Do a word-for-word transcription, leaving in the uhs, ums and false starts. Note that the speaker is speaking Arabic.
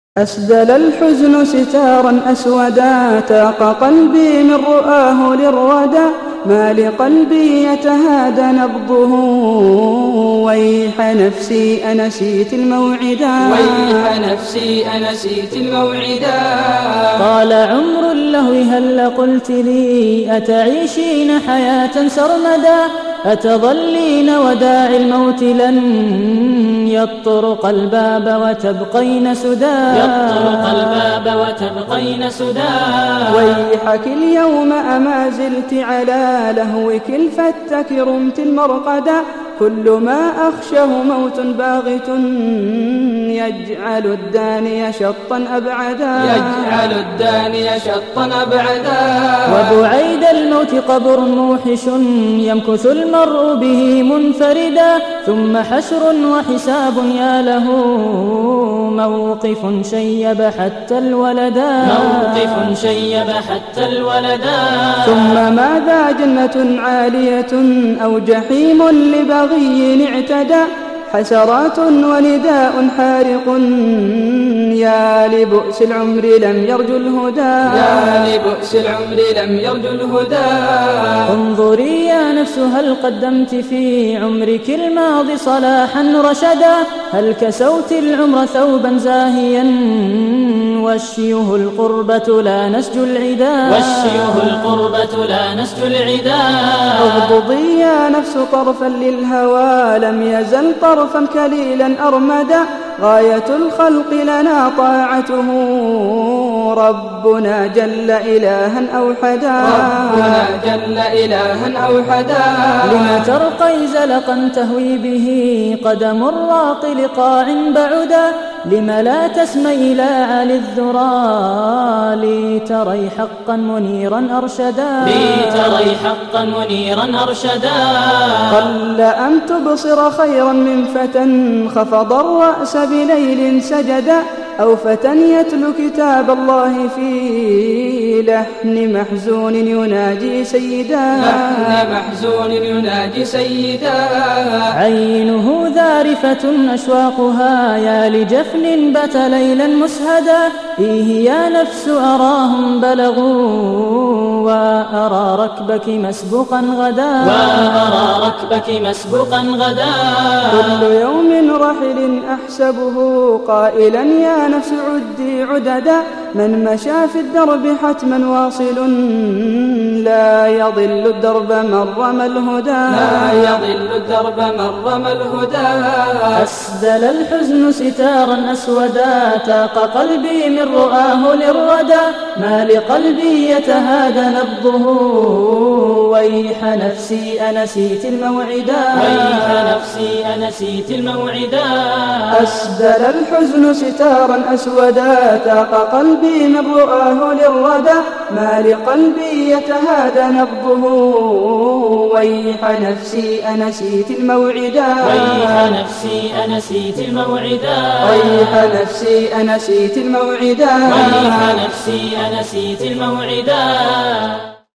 أسدل الحزن ستارا أسودا، تاق قلبي من رؤاه للردى، ما لقلبي يتهادى نبضه، ويح نفسي أنسيت الموعدا، ويح نفسي أنسيت الموعدا. طال عمر اللهو هل قلت لي أتعيشين حياة سرمدا، أتظلين وداعي الموت لن يطرق الباب وتبقين سدا، يطرق الباب وتبقين سدا. ويحك اليوم أما زلت على لهوك الفتك رمت المرقدا، كل ما أخشه موت باغت يجعل الداني شطا أبعدا، يجعل الداني شطا أبعدا. وبعيد الموت قبر موحش يمكث المرء به منفردا، ثم حشر وحساب يا له موقف شيب حتى الولدا، موقف شيب حتى الولدا. ثم ماذا جنة عالية أو جحيم لبغي اعتدى، حسرات ونداء حارق يا لبؤس العمر لم يرجو الهدى، يا لبؤس العمر لم يرجو الهدى. انظري يا نفس هل قدمت في عمرك الماضي صلاحا رشدا، هل كسوت العمر ثوبا زاهيا وشيه القربة لا نسج العدا، وشيه القربة لا نسج العدا. اغضضي يا نفس طرفا للهوى لم يزل طرفا كليلا أرمدا، غاية الخلق لنا طاعته ربنا جل إلها أوحدا، ربنا جل إلها أوحدا. لم ترقي زلقا تهوي به قدم الراق لقاع بعدا، لم لا تسمي إلى عالي الذرى لتري حقا منيرا أرشدا، لتري حقا منيرا أرشدا. قل أن تبصر خيرا من فتى خفض الرأس بليل سجدا، أو فتى يتلو كتاب الله في لحن محزون يناجي سيدا، لحن محزون يناجي سيدا. عينه ذارفة أشواقها يا لجفن بت ليلا مسهدا، فيه يا نفس أراهم بلغوا وأرى ركبك مسبقا غدا، وأرى ركبك مسبقا غدا. كل يوم رحل أحسبه قائلا يا نفس عدي عددا، من مشى في الدرب حتما واصل لا يضل الدرب من رمى الهدى، لا يضل الدرب من رمى الهدى. أسدل الحزن ستارا أسودا، تاق قلبي من رؤاه للردى، ما لقلبي يتهادى نبضه ويح نفسي أنسيت الموعدا، ويح نفسي أنسيت الموعدا. أسدل الحزن ستارا أسودا، تاق قلبي من رؤاه للردى، ما لقلبي يتهادى نبضه ويح نفسي أنسيت الموعدا، ويح نفسي أنسيت الموعدا. ويح نفسي أنسيت الموعدا، ويح نفسي أنسيت الموعدا.